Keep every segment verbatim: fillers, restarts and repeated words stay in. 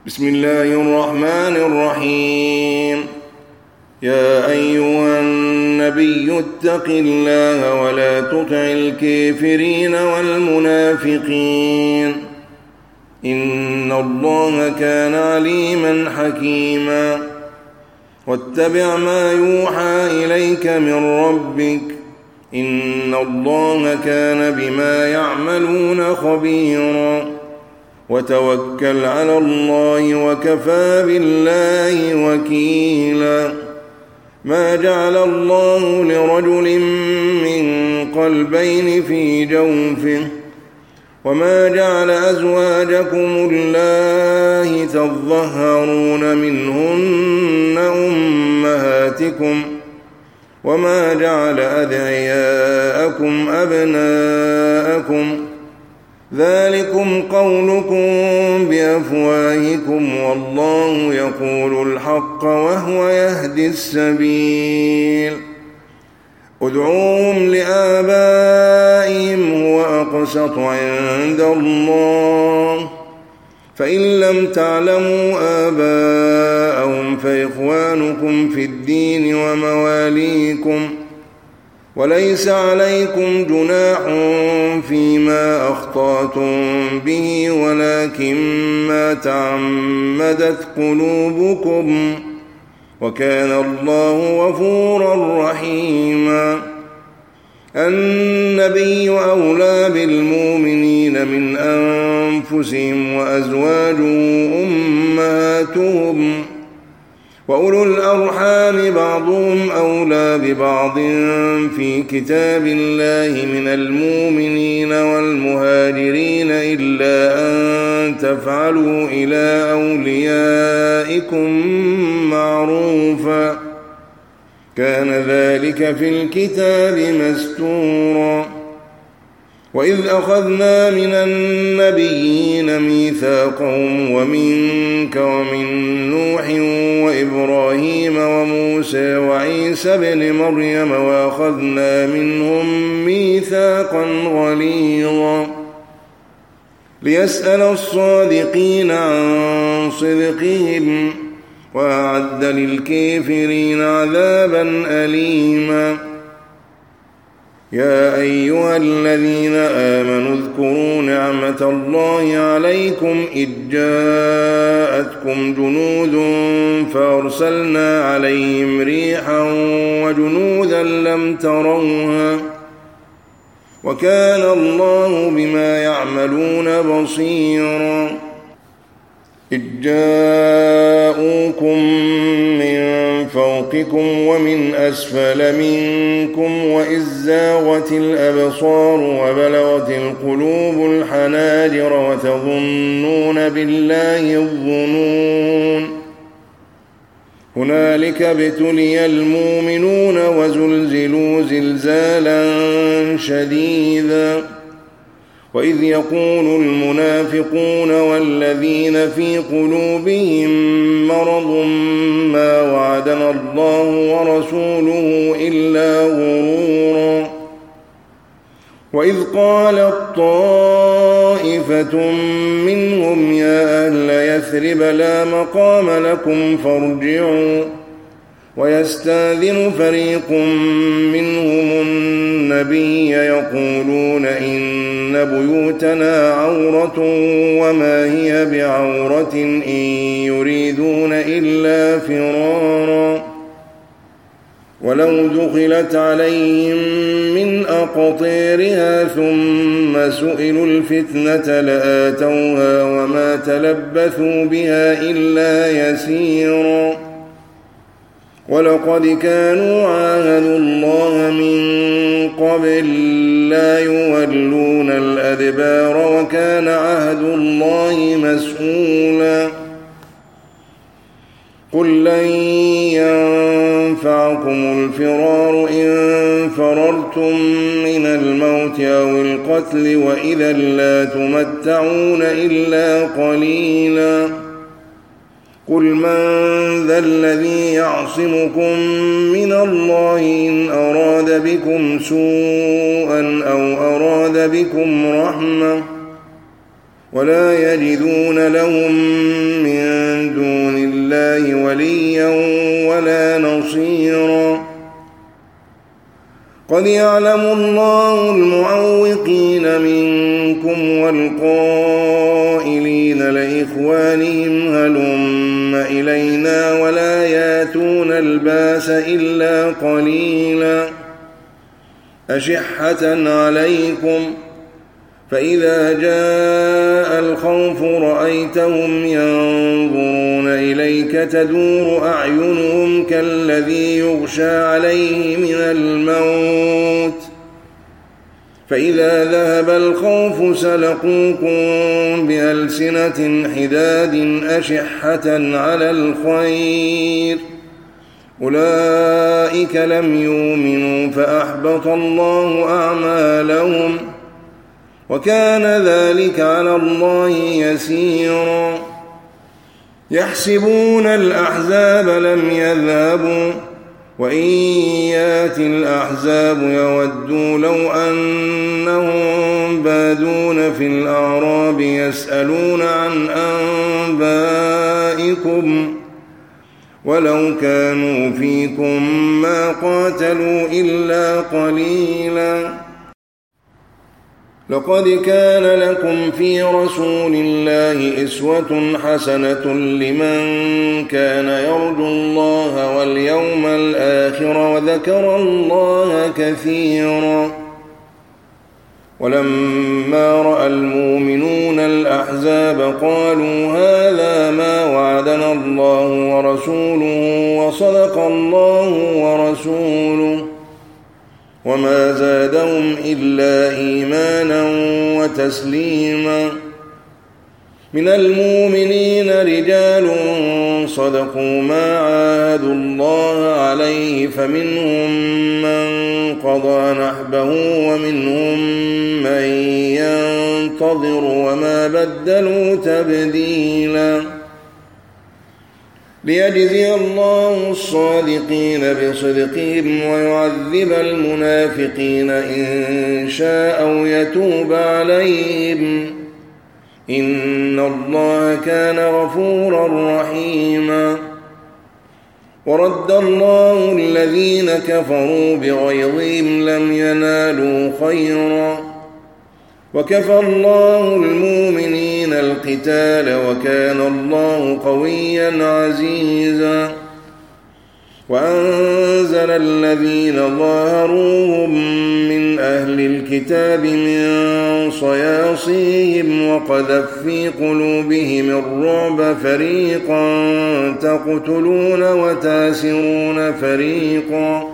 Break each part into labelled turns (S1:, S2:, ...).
S1: بسم الله الرحمن الرحيم. يا أيها النبي اتق الله ولا تطع الكافرين والمنافقين إن الله كان عليما حكيما. واتبع ما يوحى إليك من ربك إن الله كان بما يعملون خبيرا. وتوكل على الله وكفى بالله وكيلا. ما جعل الله لرجل من قلبين في جوفه وما جعل أزواجكم اللائي تظهرون منهن أمهاتكم وما جعل أدعياءكم أبناءكم ذلكم قولكم بأفواهكم والله يقول الحق وهو يهدي السبيل. ادعوهم لآبائهم هو أقسط عند الله فإن لم تعلموا آباءهم فإخوانكم في الدين ومواليكم وليس عليكم جناح فيما أخطأتم به ولكن ما تعمدت قلوبكم وكان الله غفورا رحيما. النبي أولى بالمؤمنين من أنفسهم وأزواجه أمهاتهم وأولو الأرحام بعضهم أولى ببعض في كتاب الله من المؤمنين والمهاجرين إلا أن تفعلوا إلى أوليائكم معروفا كان ذلك في الكتاب مستورا. وإذ أخذنا من النبيين ميثاقهم ومنك ومن نوح وإبراهيم وموسى وعيسى بن مريم وأخذنا منهم ميثاقا غليظا ليسأل الصادقين عن صدقهم وأعد للكافرين عذابا أليما. يا أيها الذين آمنوا اذكروا نعمة الله عليكم إذ جاءتكم جنود فأرسلنا عليهم ريحا وجنودا لم تروها وكان الله بما يعملون بصيرا. إذ جاءوكم من فوقكم ومن أسفل منكم وإذ زاغت الأبصار وبلغت القلوب الحناجر وتظنون بالله الظنون. هنالك ابتلي المؤمنون وزلزلوا زلزالا شديدا. وإذ يقول المنافقون والذين في قلوبهم مرض ما وعدنا الله ورسوله إلا غرورا. وإذ قالت طائفة منهم يا أهل يثرب لا مقام لكم فارجعوا ويستاذن فريق منهم النبي يقولون إن بيوتنا عورة وما هي بعورة إن يريدون إلا فرارا ولو دخلت عليهم من أقطيرها ثم سئلوا الفتنة لآتوها وما تلبثوا بها إلا يسيرا. ولقد كانوا عاهدوا الله من قبل لا يولون الأدبار وكان عهد الله مسؤولا. قل لن ينفعكم الفرار إن فررتم من الموت أو القتل وإذا لا تمتعون إلا قليلا. قل من ذا الذي يعصمكم من الله إن أراد بكم سوءا أو أراد بكم رحمة ولا يجدون لهم من دون الله وليا ولا نصيرا قد يعلم الله المعوقين منكم والقائلين لإخوانهم هلم إلينا ولا ياتون الباس إلا قليلا أشحة عليكم فإذا جاء الخوف رأيتهم ينظرون إليك تدور أعينهم كالذي يغشى عليه من الموت فإذا ذهب الخوف سلقوكم بألسنة حداد أشحة على الخير أولئك لم يؤمنوا فأحبط الله أعمالهم وكان ذلك على الله يسيرا يحسبون الأحزاب لم يذهبوا وإن يأتي الأحزاب يودوا لو أنهم بادون في الأعراب يسألون عن أنبائكم ولو كانوا فيكم ما قاتلوا إلا قليلا لقد كان لكم في رسول الله أسوة حسنة لمن كان يرجو الله واليوم الآخر وذكر الله كثيرا ولما رأى المؤمنون الأحزاب قالوا هذا ما وعدنا الله ورسوله وصدق الله ورسوله وما زادهم إلا إيمانا وتسليما من المؤمنين رجال صدقوا ما عاهدوا الله عليه فمنهم من قضى نحبه ومنهم من ينتظر وما بدلوا تبديلا ليجزي الله الصادقين بصدقهم ويعذب المنافقين إن شاء أو يتوب عليهم إن الله كان غفورا رحيما ورد الله الذين كفروا بغيظهم لم ينالوا خيرا وكفى الله المؤمنين القتال وكان الله قويا عزيزا وأنزل الذين ظاهروهم من أهل الكتاب من صياصيهم وقذف في قلوبهم الرعب فريقا تقتلون وتاسرون فريقا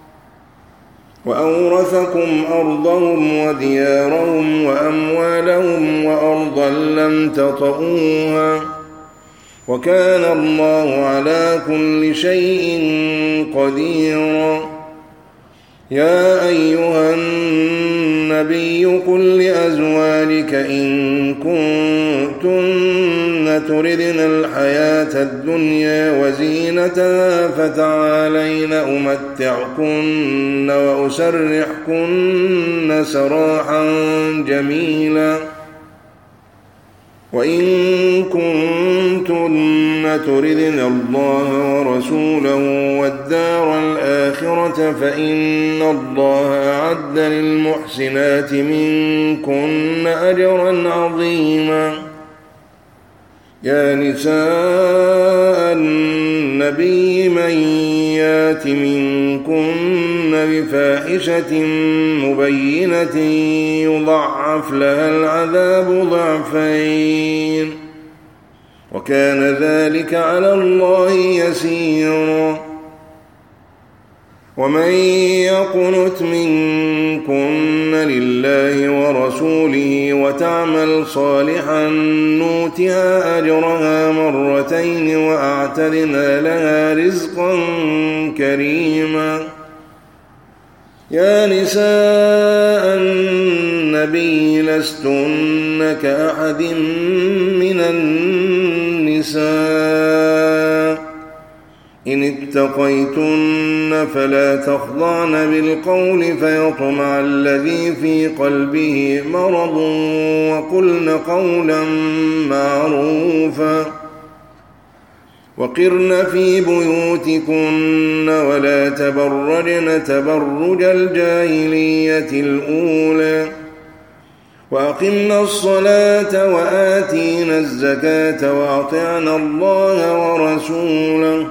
S1: وأورثكم أرضهم وديارهم وأموالهم وأرضا لم تطئوها وكان الله على كل شيء قديرا يا أيها النبي قل لأزواجك إن كنتن تردن الحياة الدنيا وزينتها فتعالين أمتعكن وأسرحكن سراحا جميلا وإن كنتن تردن الله ورسوله والدار الآخرة فإن الله أعد للمحسنات منكن أجرا عظيما يا نساء النبي من يات منكن بفاحشة مبينة يضعف لها العذاب ضعفين وكان ذلك على الله يسيرا ومن يقنت منكن لله ورسوله وتعمل صالحا نؤتها أجرها مرتين وأعتدنا لها رزقا كريما يا نساء النبي لستن كأحد من النساء إن اتقيتن فلا تخضعن بالقول فيطمع الذي في قلبه مرض وقلن قولا معروفا وقرن في بيوتكن ولا تبرجن تبرج الجاهلية الأولى وأقمنا الصلاة وآتينا الزكاة وأطعنا الله ورسوله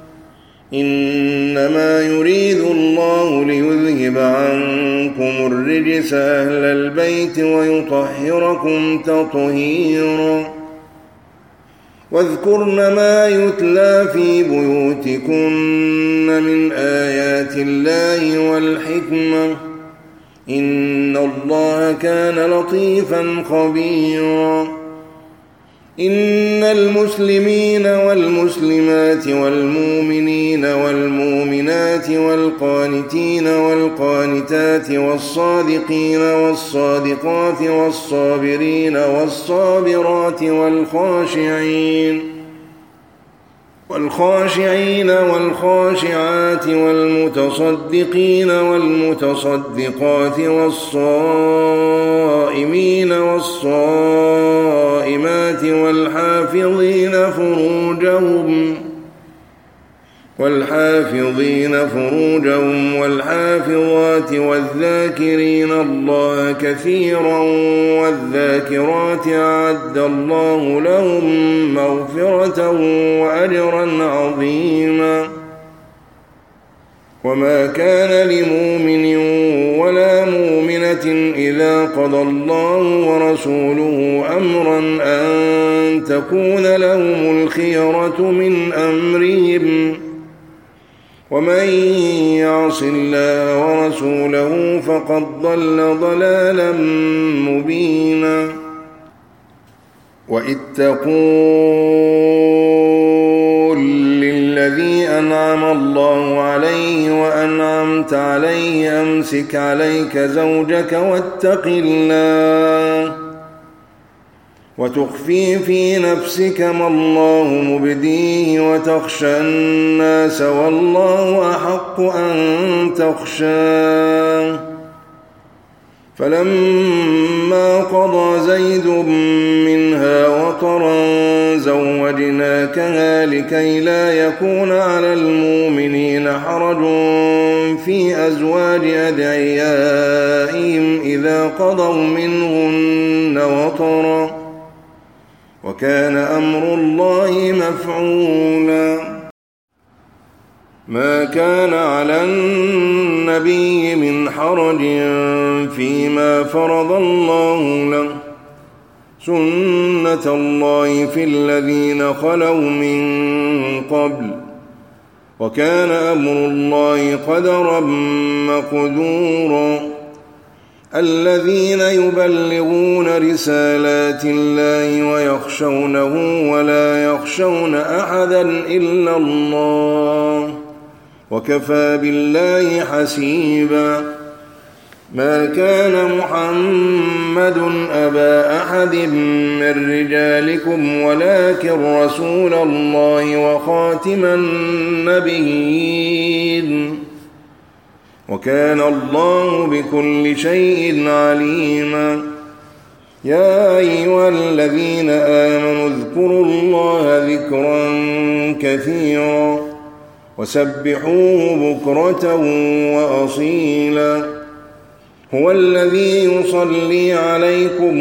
S1: إنما يريد الله ليذهب عنكم الرجس أهل البيت ويطهركم تطهيرا واذكرن ما يتلى في بيوتكن من آيات الله والحكمة إن الله كان لطيفا خبيرا إن المسلمين والمسلمات والمؤمنين والمؤمنات والقانتين والقانتات والصادقين والصادقات والصابرين والصابرات والخاشعين والخاشعين والخاشعات والمتصدقين والمتصدقات والصائمين والصائمات والحافظين فروجهم والحافظين فروجهم والحافظات والذاكرين الله كثيرا والذاكرات أعد الله لهم مغفرة وأجرا عظيما وما كان لمؤمن ولا مؤمنة إذا قضى الله ورسوله أمرا أن تكون لهم الخيرة من أمرهم ومن يعص الله ورسوله فقد ضل ضلالا مبينا وإذ تقول للذي أنعم الله عليه وأنعمت عليه أمسك عليك زوجك واتق الله وتخفي في نفسك ما الله مبديه وتخشى الناس والله أحق أن تخشاه فلما قضى زيد منها وطرا زوجناكها لكي لا يكون على المؤمنين حرج في أزواج أدعيائهم إذا قضوا منهن وطرا وكان أمر الله مفعولا ما كان على النبي من حرج فيما فرض الله له سنة الله في الذين خلوا من قبل وكان أمر الله قدرا مقدورا الذين يبلغون رسالات الله ويخشونه ولا يخشون أحدا إلا الله وكفى بالله حسيبا ما كان محمد أبا أحد من رجالكم ولكن رسول الله وخاتم النبيين وكان الله بكل شيء عليما يا أيها الذين آمنوا اذكروا الله ذكرا كثيرا وسبحوه بكرة وأصيلا هو الذي يصلي عليكم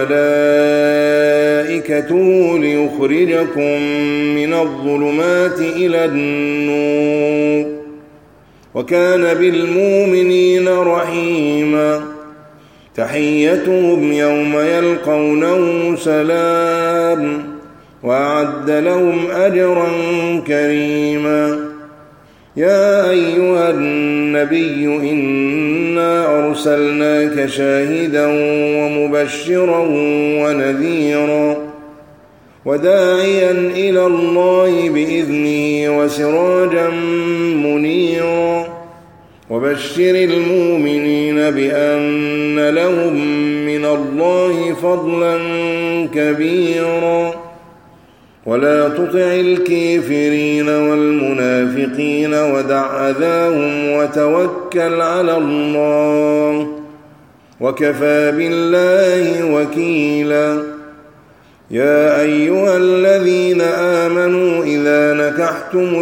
S1: وملائكته ليخرجكم من الظلمات إلى النور وكان بالمؤمنين رحيما تحيتهم يوم يلقونه سلام وأعد لهم أجرا كريما يا أيها النبي إنا أرسلناك شاهدا ومبشرا ونذيرا وداعيا إلى الله بإذنه وسراجا منيرا وبشر المؤمنين بأن لهم من الله فضلا كبيرا ولا تطع الكافرين والمنافقين ودع أذاهم وتوكل على الله وكفى بالله وكيلا. يا أيها الذين آمنوا إذا نكحتم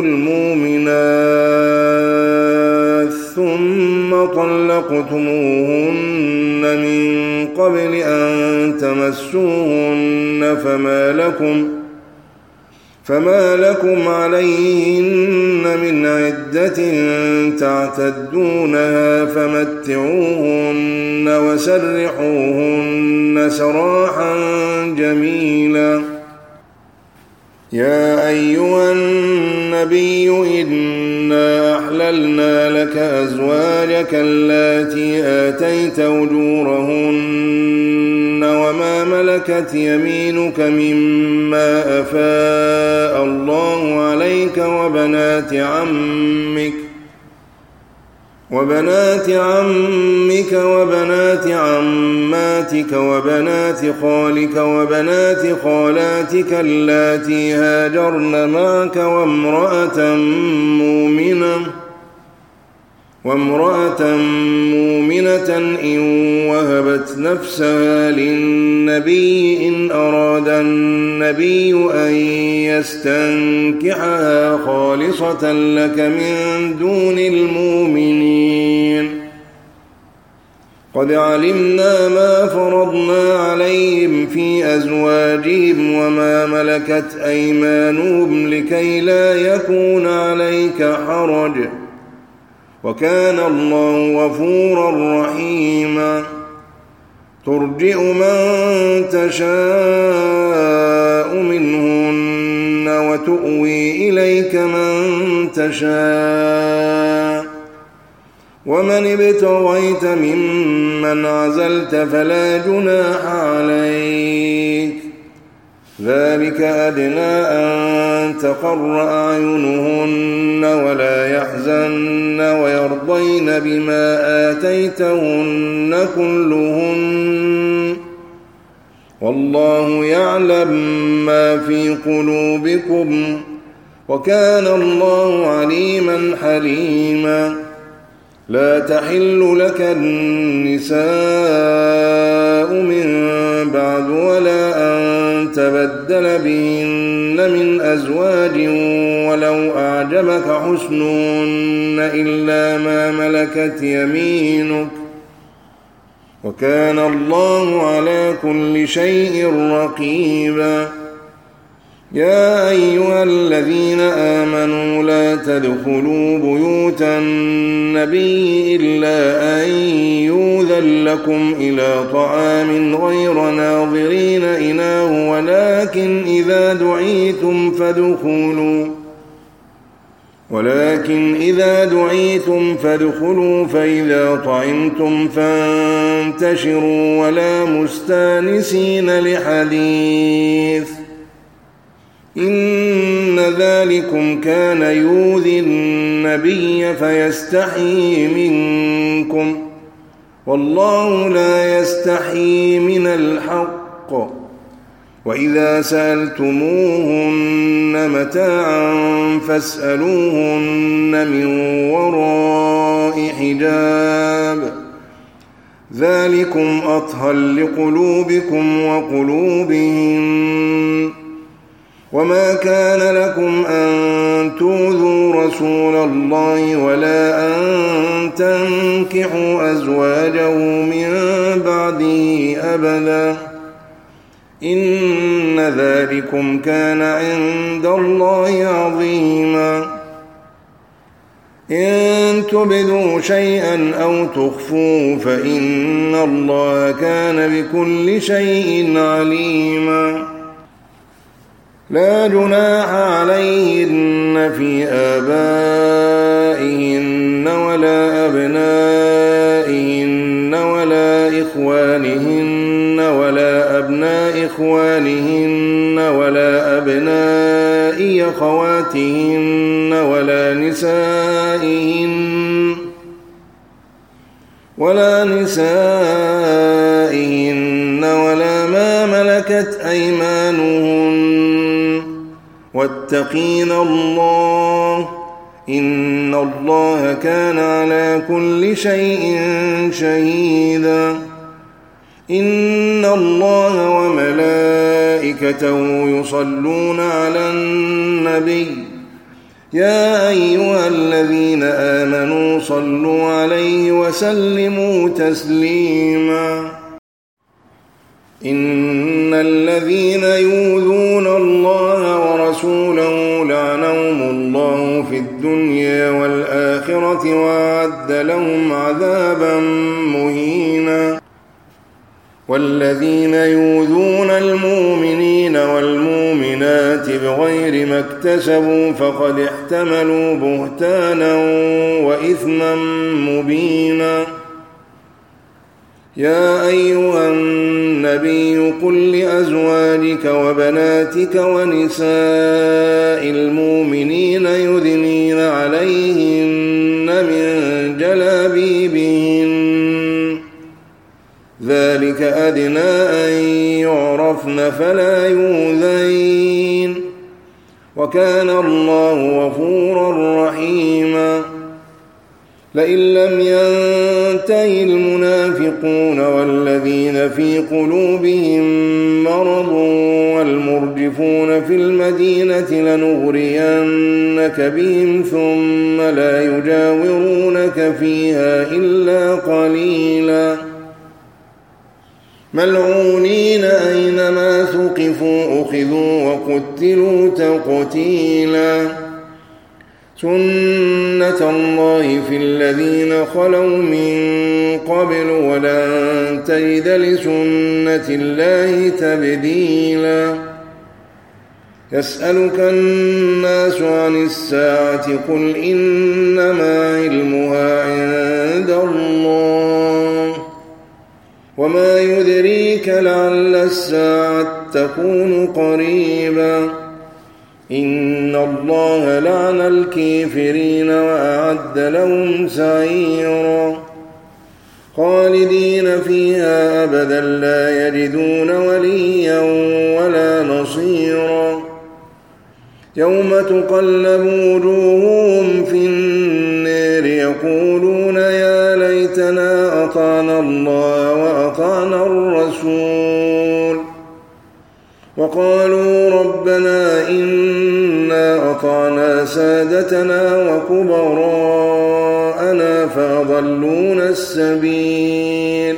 S1: المؤمنات ثم طلقتموهن من قبل أن تمسوهن فما لكم فما لكم عليهن من عدة تعتدونها فمتعوهن وسرحوهن سراحا جميلا. يا أيها النبي إنا أحللنا لك أزواجك اللاتي آتيت أجورهن وما ملكت يمينك مما أفاء الله عليك وبنات عمك وبنات عمك وبنات عماتك وبنات خالك وبنات خالاتك اللاتي هاجرن معك وامرأة مؤمنة وامرأة مؤمنة إن وهبت نفسها للنبي إن أراد النبي أن يستنكحها خالصة لك من دون المؤمنين. قد علمنا ما فرضنا عليهم في أزواجهم وما ملكت أيمانهم لكي لا يكون عليك حرج وكان الله غفورا رحيما. ترجئ من تشاء منهن وتؤوي إليك من تشاء ومن ابتغيت ممن عزلت فلا جناح عليك ذلك أدنى أن تقر أعينهن ولا يحزن ويرضين بما آتيتهن كلهن والله يعلم ما في قلوبكم وكان الله عليما حليما. لا تحل لك النساء من بعد ولا أن تبدل بهن من أزواج ولو أعجبك حسنهن إلا ما ملكت يمينك وكان الله على كل شيء رقيبا. يا أيها الذين آمنوا لا تدخلوا بيوت النبي إلا أن يؤذن لكم إلى طعام غير ناظرين إناه ولكن إذا دعيتم فادخلوا ولكن إذا دعيتم فادخلوا فإذا طعمتم فانتشروا ولا مستانسين لحديث إن ذلكم كان يؤذي النبي فيستحيي منكم والله لا يستحيي من الحق. وإذا سألتموهن متاعا فاسألوهن من وراء حجاب ذلكم أطهر لقلوبكم وقلوبهم. وما كان لكم أن تؤذوا رسول الله ولا أن تنكحوا أزواجه من بعده أبدا إن ذلكم كان عند الله عظيما. إن تبدوا شيئا أو تخفوه فإن الله كان بكل شيء عليما. لا جناح عليهن في آبائهن ولا أبنائهن ولا إخوانهن ولا أبناء إخوانهن ولا أبناء أخواتهن ولا نسائهن ولا نسائهن ولا ما ملكت أيمانهن واتقين الله إن الله كان على كل شيء شهيدا إن الله وملائكته يصلون على النبي يا أيها الذين آمنوا صلوا عليه وسلموا تسليما إن الذين يؤذون الله ورسوله لعنهم الله في الدنيا والآخرة وأعد لهم عذابا مهينا والذين يؤذون المؤمنين والمؤمنات بغير ما اكتسبوا فقد احتملوا بهتانا وإثما مبينا يا أيها النبي قل لأزواجك وبناتك ونساء المؤمنين يدنين عليهن من جلابيبهن ذلك أدنى أن يعرفن فلا يؤذين وكان الله غفورا رحيما لئن لم ينته المنافقون والذين في قلوبهم مرض والمرجفون في المدينة لنغرينك بهم ثم لا يجاورونك فيها إلا قليلا ملعونين أينما ثقفوا أخذوا وقتلوا تقتيلا سنة الله في الذين خلوا من قبل ولن تجد لسنة الله تبديلا يسألك الناس عن الساعة قل إنما علمها عند الله وما يدريك لعل الساعة تكون قريبا إن الله لعن الكافرين وأعد لهم سعيرا خالدين فيها أبدا لا يجدون وليا ولا نصيرا يوم تقلب وجوههم في النار يقولون يا ليتنا أطعنا الله وأطعنا الرسول وقالوا ربنا إنا أطعنا سادتنا وكبراءنا فأضلونا السبيل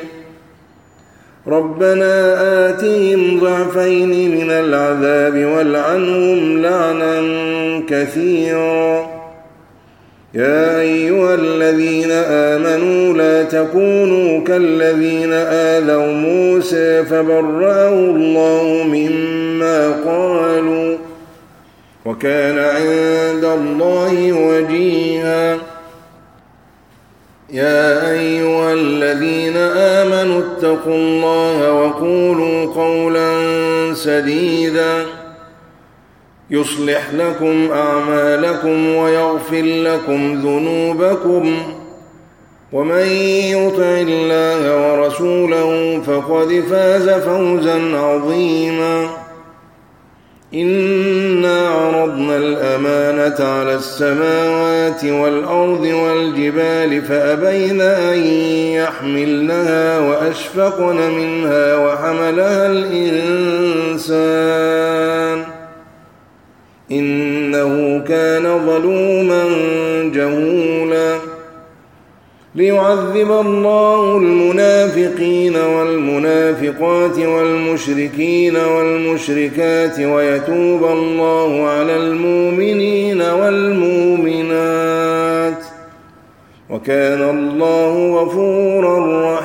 S1: ربنا آتهم ضعفين من العذاب والعنهم لعنا كثيرا يا أيها الذين آمنوا لا تكونوا كالذين آذوا موسى فبرأه الله مما قالوا وكان عند الله وجيها يا أيها الذين آمنوا اتقوا الله وقولوا قولا سديدا يصلح لكم أعمالكم ويغفر لكم ذنوبكم ومن يطع الله ورسوله فقد فاز فوزا عظيما إنا عرضنا الأمانة على السماوات والأرض والجبال فأبين أن يحملنها وأشفقن منها وحملها الإنسان إنه كان ظلوما جهولا ليعذب الله المنافقين والمنافقات والمشركين والمشركات ويتوب الله على المؤمنين والمؤمنات وكان الله غفورا رحيما